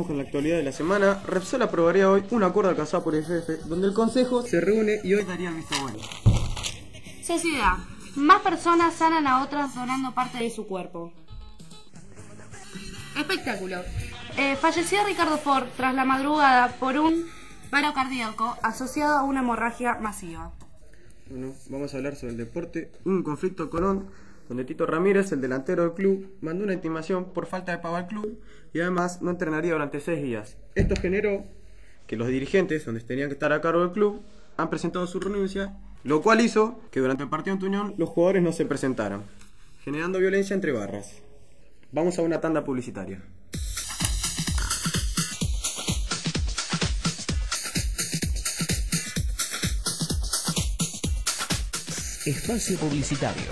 con la actualidad de la semana. Repsol aprobaría hoy un acuerdo alcanzado por FF, donde el Consejo se reúne y hoy daría el visto bueno. Sociedad. Más personas sanan a otras donando parte de su cuerpo. Espectáculo. Falleció Ricardo Ford tras la madrugada por un paro cardíaco asociado a una hemorragia masiva. Bueno, vamos a hablar sobre el deporte. Un conflicto en Colón, donde Tito Ramírez, el delantero del club, mandó una intimación por falta de pago al club y además no entrenaría durante 6 días. Esto generó que los dirigentes, donde tenían que estar a cargo del club, han presentado su renuncia, lo cual hizo que durante el partido ante Unión los jugadores no se presentaran, generando violencia entre barras. Vamos a una tanda publicitaria. Espacio publicitario.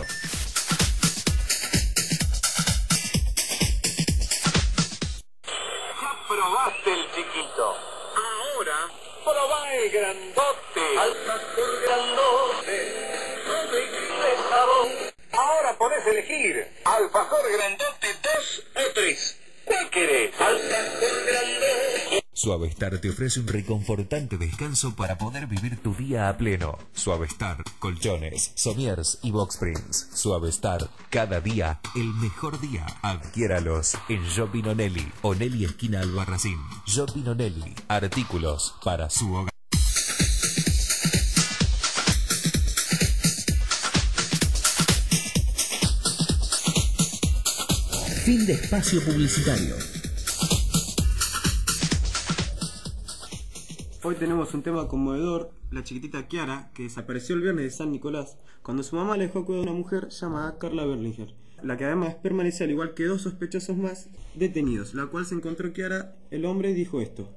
Ya probaste el chiquito. Ahora probá el grandote. Alfajor grandote. De sabor. Ahora podés elegir alfajor grandote 2 o 3. ¿Cuál querés? Alfajor grandote. Suavestar te ofrece un reconfortante descanso para poder vivir tu día a pleno. Suavestar, colchones, somiers y box springs. Suavestar, cada día el mejor día. Adquiéralos en Shopping Onelli, Onelli esquina Albarracín. Shopping Onelli, artículos para su hogar. Fin de espacio publicitario. Hoy tenemos un tema conmovedor, la chiquitita Kiara, que desapareció el viernes de San Nicolás, cuando su mamá le dejó cuidar a una mujer llamada Carla Berlinger, la que además permanece al igual que 2 sospechosos más detenidos, la cual se encontró Kiara, el hombre dijo esto.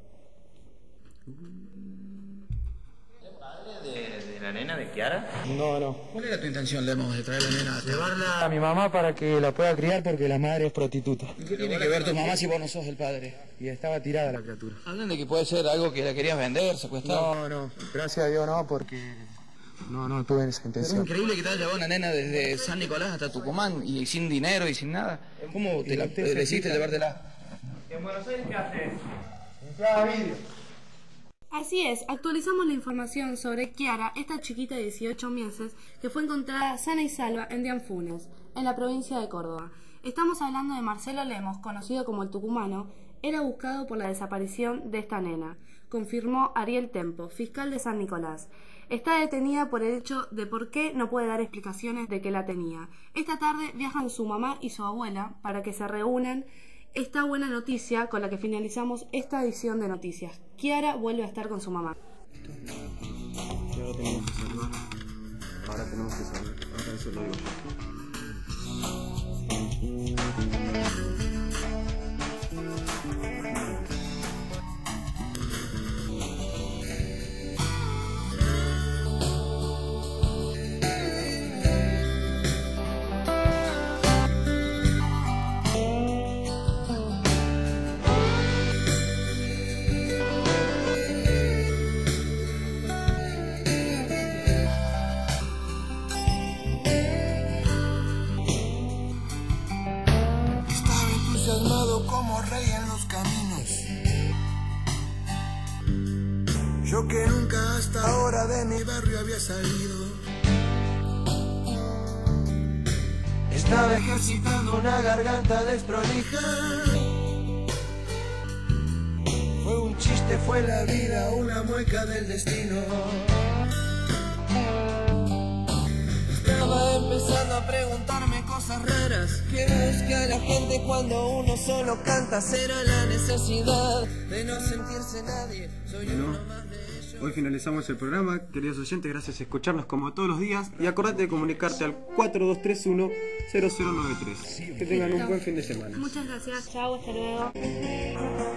¿El padre de la nena de Kiara? No. ¿Cuál era tu intención, Lemos, de traer a la nena? Llevarla a mi mamá para que la pueda criar porque la madre es prostituta. ¿Y qué tiene que ver tu mamá si vos no sos el padre? Y estaba tirada la criatura. Hablan de que puede ser algo que la querías vender, secuestrar. No. Gracias a Dios no, porque no tuve esa Pero es intención. increíble que te haya llevado una nena desde San Nicolás hasta Tucumán y sin dinero y sin nada. ¿Cómo te decidiste llevártela? ¿En Buenos Aires qué haces? Así es, actualizamos la información sobre Kiara, esta chiquita de 18 meses que fue encontrada sana y salva en Dianfunes, en la provincia de Córdoba. Estamos hablando de Marcelo Lemos, conocido como el Tucumano. Era buscado por la desaparición de esta nena, confirmó Ariel Tempo, fiscal de San Nicolás. Está detenida por el hecho de por qué no puede dar explicaciones de que la tenía. Esta tarde viajan su mamá y su abuela para que se reúnan. Esta buena noticia con la que finalizamos esta edición de noticias. Kiara vuelve a estar con su mamá. Y ahora tenemos que salvar. Ahora eso lo digo yo. Como rey en los caminos, yo que nunca hasta ahora de mi barrio había salido. Estaba ejercitando una garganta desprolija. Fue un chiste, fue la vida, una mueca del destino. Estaba empezando a preguntarme cosas raras. ¿Qué busca la gente cuando uno solo canta? ¿Será la necesidad de no sentirse nadie? Soy uno más de ellos. Hoy finalizamos el programa, queridos oyentes, gracias por escucharnos como todos los días y acordate de comunicarte al 4231-0093. Que tengan un buen fin de semana. Muchas gracias, chao, hasta luego.